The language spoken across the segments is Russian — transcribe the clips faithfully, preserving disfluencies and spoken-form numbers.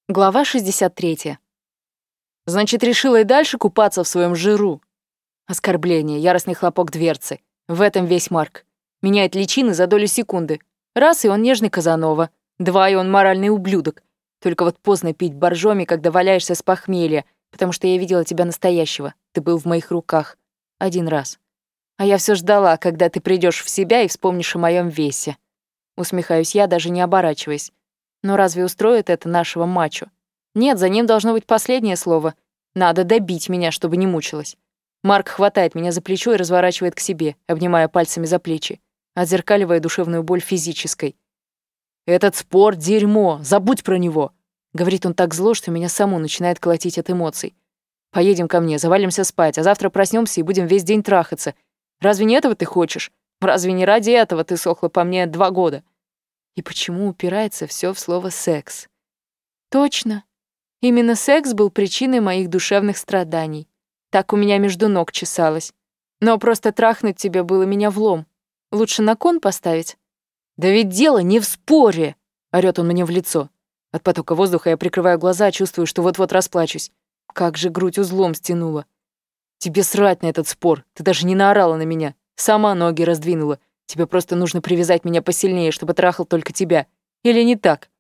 Глава шестьдесят третья. «Значит, решила и дальше купаться в своем жиру?» Оскорбление, яростный хлопок дверцы. В этом весь Марк. Меняет личины за долю секунды. Раз, и он нежный Казанова. Два, и он моральный ублюдок. Только вот поздно пить боржоми, когда валяешься с похмелья, потому что я видела тебя настоящего. Ты был в моих руках. Один раз. А я все ждала, когда ты придешь в себя и вспомнишь о моем весе. Усмехаюсь я, даже не оборачиваясь. Но разве устроит это нашего мачо? Нет, за ним должно быть последнее слово. Надо добить меня, чтобы не мучилась. Марк хватает меня за плечо и разворачивает к себе, обнимая пальцами за плечи, отзеркаливая душевную боль физической. «Этот спор — дерьмо, забудь про него!» Говорит он так зло, что меня саму начинает колотить от эмоций. «Поедем ко мне, завалимся спать, а завтра проснемся и будем весь день трахаться. Разве не этого ты хочешь? Разве не ради этого ты сохла по мне два года?» И почему упирается все в слово «секс»? Точно. Именно секс был причиной моих душевных страданий. Так у меня между ног чесалось. Но просто трахнуть тебя было меня влом. Лучше на кон поставить? «Да ведь дело не в споре!» — орёт он мне в лицо. От потока воздуха я прикрываю глаза, чувствую, что вот-вот расплачусь. Как же грудь узлом стянула. «Тебе срать на этот спор. Ты даже не наорала на меня. Сама ноги раздвинула. Тебе просто нужно привязать меня посильнее, чтобы трахал только тебя. Или не так?»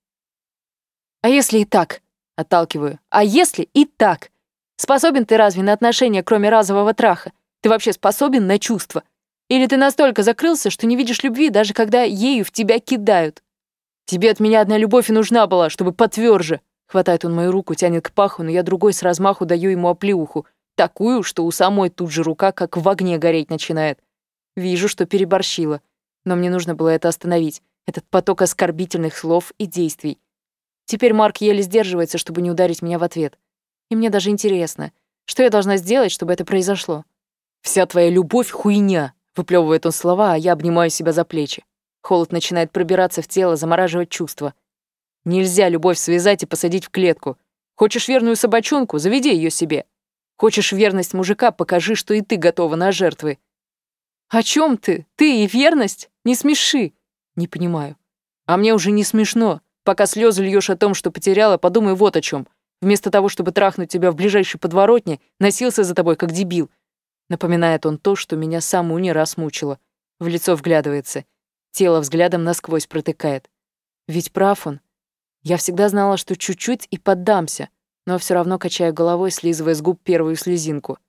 «А если и так?» — отталкиваю. «А если и так? Способен ты разве на отношения, кроме разового траха? Ты вообще способен на чувства? Или ты настолько закрылся, что не видишь любви, даже когда ею в тебя кидают? Тебе от меня одна любовь и нужна была, чтобы потвёрже». Хватает он мою руку, тянет к паху, но я другой с размаху даю ему оплеуху. Такую, что у самой тут же рука как в огне гореть начинает. Вижу, что переборщила. Но мне нужно было это остановить, этот поток оскорбительных слов и действий. Теперь Марк еле сдерживается, чтобы не ударить меня в ответ. И мне даже интересно, что я должна сделать, чтобы это произошло. «Вся твоя любовь — хуйня», — выплёвывает он слова, а я обнимаю себя за плечи. Холод начинает пробираться в тело, замораживать чувства. Нельзя любовь связать и посадить в клетку. Хочешь верную собачонку — заведи её себе. Хочешь верность мужика — покажи, что и ты готова на жертвы. «О чем ты? Ты и верность? Не смеши!» «Не понимаю». «А мне уже не смешно. Пока слезы льешь о том, что потеряла, подумай вот о чем. Вместо того, чтобы трахнуть тебя в ближайшей подворотне, носился за тобой, как дебил». Напоминает он то, что меня саму не раз мучило. В лицо вглядывается. Тело взглядом насквозь протыкает. Ведь прав он. Я всегда знала, что чуть-чуть и поддамся, но все равно качаю головой, слизывая с губ первую слезинку.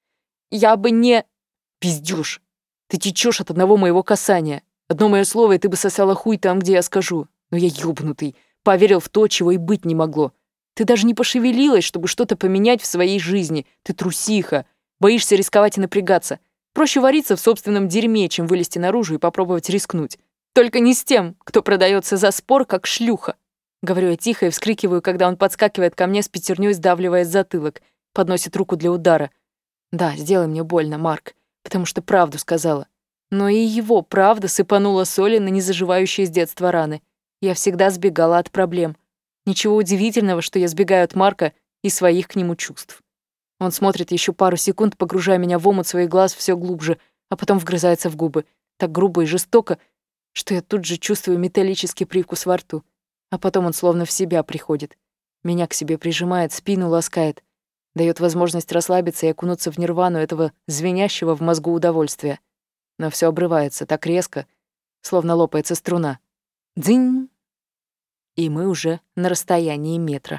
«Я бы не...» «Пиздюш! Ты течешь от одного моего касания. Одно мое слово, и ты бы сосала хуй там, где я скажу. Но я ёбнутый. Поверил в то, чего и быть не могло. Ты даже не пошевелилась, чтобы что-то поменять в своей жизни. Ты трусиха. Боишься рисковать и напрягаться. Проще вариться в собственном дерьме, чем вылезти наружу и попробовать рискнуть. Только не с тем, кто продается за спор, как шлюха». Говорю я тихо и вскрикиваю, когда он подскакивает ко мне с пятерней, сдавливая затылок. Подносит руку для удара. «Да, сделай мне больно, Марк. Потому что правду сказала. Но и его правда сыпанула соли на незаживающие с детства раны. Я всегда сбегала от проблем. Ничего удивительного, что я сбегаю от Марка и своих к нему чувств. Он смотрит еще пару секунд, погружая меня в омут своих глаз все глубже, а потом вгрызается в губы. Так грубо и жестоко, что я тут же чувствую металлический привкус во рту. А потом он словно в себя приходит. Меня к себе прижимает, спину ласкает. Дает возможность расслабиться и окунуться в нирвану этого звенящего в мозгу удовольствия. Но все обрывается так резко, словно лопается струна. Дзынь! И мы уже на расстоянии метра.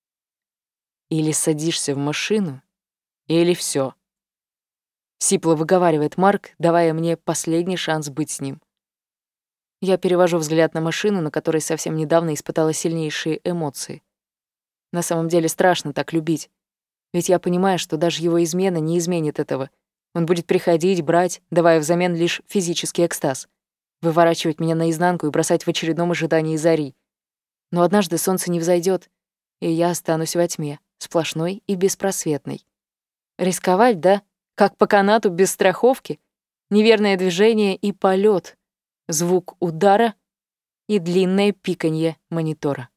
Или садишься в машину, или все. Сипло выговаривает Марк, давая мне последний шанс быть с ним. Я перевожу взгляд на машину, на которой совсем недавно испытала сильнейшие эмоции. На самом деле страшно так любить. Ведь я понимаю, что даже его измена не изменит этого. Он будет приходить, брать, давая взамен лишь физический экстаз. Выворачивать меня наизнанку и бросать в очередном ожидании зари. Но однажды солнце не взойдет, и я останусь во тьме, сплошной и беспросветной. Рисковать, да? Как по канату без страховки? Неверное движение и полет, звук удара и длинное пиканье монитора.